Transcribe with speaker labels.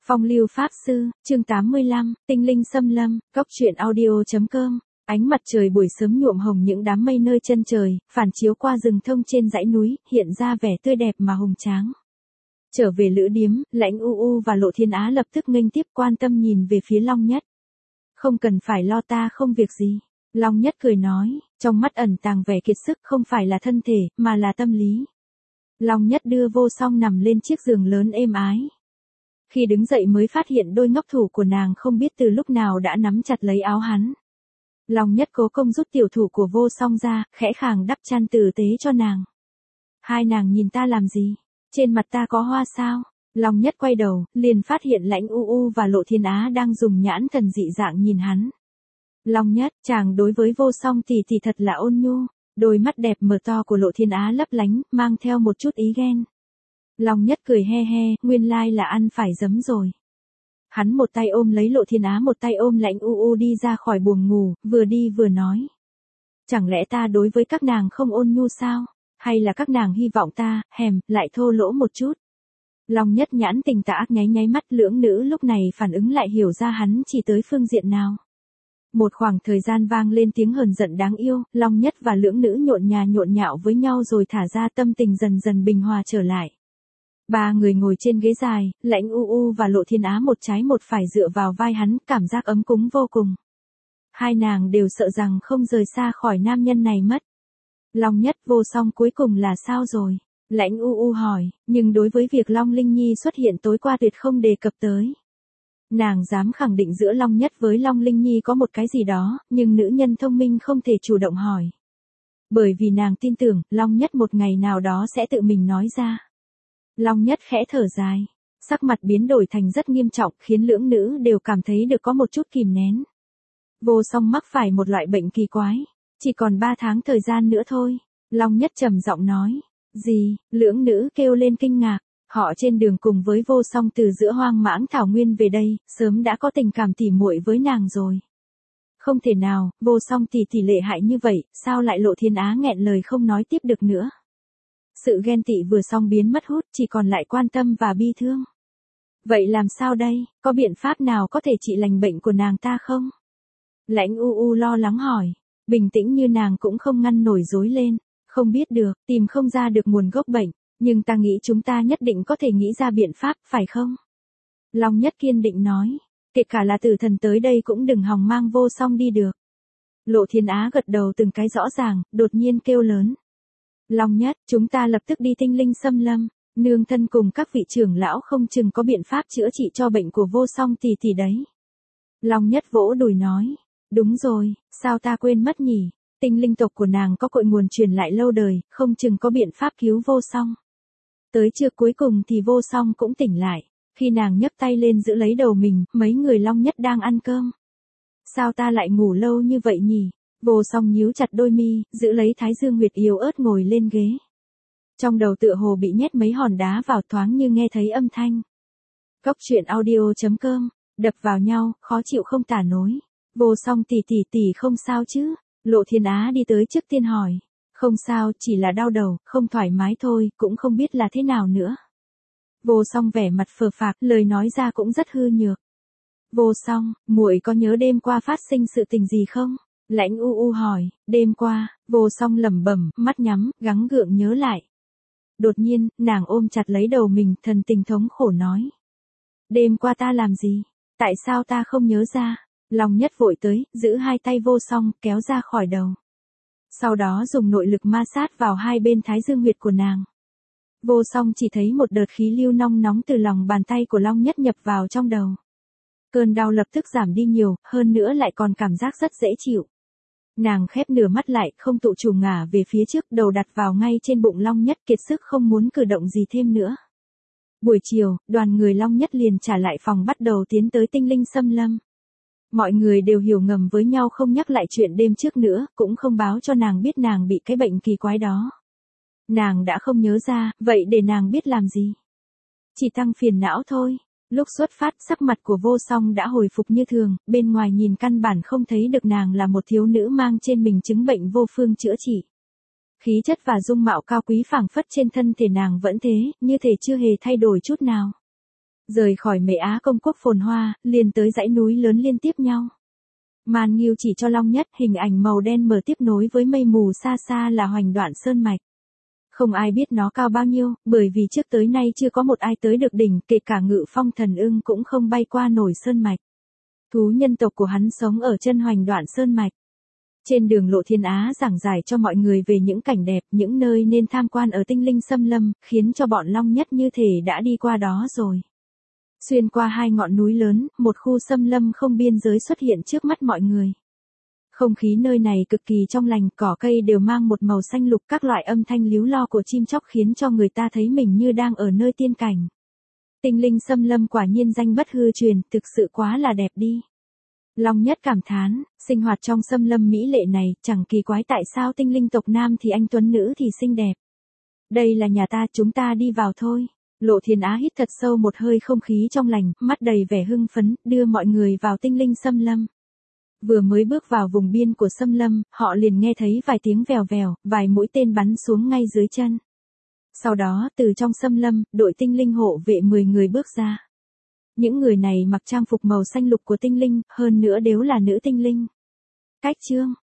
Speaker 1: Phong lưu pháp sư, chương 85, tinh linh xâm lâm, cốc truyện audio.com. Ánh mặt trời buổi sớm nhuộm hồng những đám mây nơi chân trời, phản chiếu qua rừng thông trên dãy núi, hiện ra vẻ tươi đẹp mà hùng tráng. Trở về lữ điếm, Lãnh U và Lộ Thiên Á lập tức nghênh tiếp, quan tâm nhìn về phía Long Nhất. Không cần phải lo, ta không việc gì. Long Nhất cười nói, trong mắt ẩn tàng vẻ kiệt sức, không phải là thân thể, mà là tâm lý. Long Nhất đưa Vô Song nằm lên chiếc giường lớn êm ái. Khi đứng dậy mới phát hiện đôi ngọc thủ của nàng không biết từ lúc nào đã nắm chặt lấy áo hắn. Long Nhất cố công rút tiểu thủ của Vô Song ra, khẽ khàng đắp chăn tử tế cho nàng. Hai nàng nhìn ta làm gì? Trên mặt ta có hoa sao? Long Nhất quay đầu, liền phát hiện Lãnh U và Lộ Thiên Á đang dùng nhãn thần dị dạng nhìn hắn. Long Nhất, chàng đối với Vô Song thì thật là ôn nhu. Đôi mắt đẹp mở to của Lộ Thiên Á lấp lánh, mang theo một chút ý ghen. Long Nhất cười he he, nguyên lai là ăn phải giấm rồi. Hắn một tay ôm lấy Lộ Thiên Á, một tay ôm Lãnh U đi ra khỏi buồng ngủ, vừa đi vừa nói. Chẳng lẽ ta đối với các nàng không ôn nhu sao? Hay là các nàng hy vọng ta, lại thô lỗ một chút? Long Nhất nhãn tình tà ác nháy mắt, lưỡng nữ lúc này phản ứng lại hiểu ra hắn chỉ tới phương diện nào. Một khoảng thời gian vang lên tiếng hờn giận đáng yêu, Long Nhất và lưỡng nữ nhộn nhạo với nhau rồi thả ra, tâm tình dần dần bình hòa trở lại. Ba người ngồi trên ghế dài, Lãnh U và Lộ Thiên Á một trái một phải dựa vào vai hắn, cảm giác ấm cúng vô cùng. Hai nàng đều sợ rằng không rời xa khỏi nam nhân này mất. Long Nhất, Vô Song cuối cùng là sao rồi? Lãnh U hỏi, nhưng đối với việc Long Linh Nhi xuất hiện tối qua tuyệt không đề cập tới. Nàng dám khẳng định giữa Long Nhất với Long Linh Nhi có một cái gì đó, nhưng nữ nhân thông minh không thể chủ động hỏi. Bởi vì nàng tin tưởng, Long Nhất một ngày nào đó sẽ tự mình nói ra. Long Nhất khẽ thở dài, sắc mặt biến đổi thành rất nghiêm trọng, khiến lưỡng nữ đều cảm thấy được có một chút kìm nén. Vô Song mắc phải một loại bệnh kỳ quái, chỉ còn 3 tháng thời gian nữa thôi. Long Nhất trầm giọng nói. Gì? Lưỡng nữ kêu lên kinh ngạc. Họ trên đường cùng với Vô Song từ giữa hoang mãng thảo nguyên về đây, sớm đã có tình cảm tỉ muội với nàng rồi. Không thể nào, Vô Song tỷ lệ hại như vậy, sao lại? Lộ Thiên Á nghẹn lời không nói tiếp được nữa. Sự ghen tị vừa xong biến mất hút, chỉ còn lại quan tâm và bi thương. Vậy làm sao đây, có biện pháp nào có thể trị lành bệnh của nàng ta không? Lãnh U lo lắng hỏi, bình tĩnh như nàng cũng không ngăn nổi rối lên. Không biết được, tìm không ra được nguồn gốc bệnh, nhưng ta nghĩ chúng ta nhất định có thể nghĩ ra biện pháp, phải không? Long Nhất kiên định nói, kể cả là tử thần tới đây cũng đừng hòng mang Vô Song đi được. Lộ Thiên Á gật đầu từng cái rõ ràng, đột nhiên kêu lớn. Long Nhất, chúng ta lập tức đi tinh linh xâm lâm, nương thân cùng các vị trưởng lão không chừng có biện pháp chữa trị cho bệnh của Vô Song tỷ đấy. Long Nhất vỗ đùi nói, đúng rồi, sao ta quên mất nhỉ? Tinh linh tộc của nàng có cội nguồn truyền lại lâu đời, không chừng có biện pháp cứu Vô Song. Tới trưa cuối cùng thì Vô Song cũng tỉnh lại, khi nàng nhấc tay lên giữ lấy đầu mình, mấy người Long Nhất đang ăn cơm. Sao ta lại ngủ lâu như vậy nhỉ? Vô Song nhíu chặt đôi mi, giữ lấy thái dương huyệt yếu ớt ngồi lên ghế. Trong đầu tựa hồ bị nhét mấy hòn đá vào, thoáng như nghe thấy âm thanh. Cốc truyện audio.com, đập vào nhau, khó chịu không tả nổi. Vô Song tỷ không sao chứ? Lộ Thiên Á đi tới trước tiên hỏi. Không sao, chỉ là đau đầu, không thoải mái thôi, cũng không biết là thế nào nữa. Vô Song vẻ mặt phờ phạc, lời nói ra cũng rất hư nhược. Vô Song, muội có nhớ đêm qua phát sinh sự tình gì không? Lãnh U hỏi. Đêm qua, Vô Song lẩm bẩm, mắt nhắm, gắng gượng nhớ lại. Đột nhiên, nàng ôm chặt lấy đầu mình, thần tình thống khổ nói. Đêm qua ta làm gì? Tại sao ta không nhớ ra? Long Nhất vội tới, giữ hai tay Vô Song, kéo ra khỏi đầu. Sau đó dùng nội lực ma sát vào hai bên thái dương huyệt của nàng. Vô Song chỉ thấy một đợt khí lưu nong nóng từ lòng bàn tay của Long Nhất nhập vào trong đầu. Cơn đau lập tức giảm đi nhiều, hơn nữa lại còn cảm giác rất dễ chịu. Nàng khép nửa mắt lại, không tự chủ ngả về phía trước, đầu đặt vào ngay trên bụng Long Nhất, kiệt sức không muốn cử động gì thêm nữa. Buổi chiều, đoàn người Long Nhất liền trả lại phòng, bắt đầu tiến tới tinh linh xâm lâm. Mọi người đều hiểu ngầm với nhau không nhắc lại chuyện đêm trước nữa, cũng không báo cho nàng biết nàng bị cái bệnh kỳ quái đó. Nàng đã không nhớ ra, vậy để nàng biết làm gì? Chỉ tăng phiền não thôi. Lúc xuất phát, sắc mặt của Vô Song đã hồi phục như thường, bên ngoài nhìn căn bản không thấy được nàng là một thiếu nữ mang trên mình chứng bệnh vô phương chữa trị. Khí chất và dung mạo cao quý phảng phất trên thân thể nàng vẫn thế, như thể chưa hề thay đổi chút nào. Rời khỏi Mễ Á công quốc phồn hoa, liền tới dãy núi lớn liên tiếp nhau. Man Nghiêu chỉ cho Long Nhất hình ảnh màu đen mờ tiếp nối với mây mù xa xa là Hoành Đoạn Sơn Mạch. Không ai biết nó cao bao nhiêu, bởi vì trước tới nay chưa có một ai tới được đỉnh, kể cả Ngự Phong Thần Ưng cũng không bay qua nổi sơn mạch. Thú nhân tộc của hắn sống ở chân Hoành Đoạn Sơn Mạch. Trên đường Lộ Thiên Á giảng giải cho mọi người về những cảnh đẹp, những nơi nên tham quan ở Tinh Linh Xâm Lâm, khiến cho bọn Long Nhất như thể đã đi qua đó rồi. Xuyên qua hai ngọn núi lớn, một khu xâm lâm không biên giới xuất hiện trước mắt mọi người. Không khí nơi này cực kỳ trong lành, cỏ cây đều mang một màu xanh lục, các loại âm thanh líu lo của chim chóc khiến cho người ta thấy mình như đang ở nơi tiên cảnh. Tinh Linh Xâm Lâm quả nhiên danh bất hư truyền, thực sự quá là đẹp đi. Long Nhất cảm thán, sinh hoạt trong xâm lâm mỹ lệ này, chẳng kỳ quái tại sao tinh linh tộc nam thì anh tuấn nữ thì xinh đẹp. Đây là nhà ta, chúng ta đi vào thôi. Lộ Thiên Á hít thật sâu một hơi không khí trong lành, mắt đầy vẻ hưng phấn, đưa mọi người vào Tinh Linh Xâm Lâm. Vừa mới bước vào vùng biên của xâm lâm, họ liền nghe thấy vài tiếng vèo vèo, vài mũi tên bắn xuống ngay dưới chân. Sau đó, từ trong xâm lâm, đội tinh linh hộ vệ 10 người bước ra. Những người này mặc trang phục màu xanh lục của tinh linh, hơn nữa đều là nữ tinh linh. Cách chương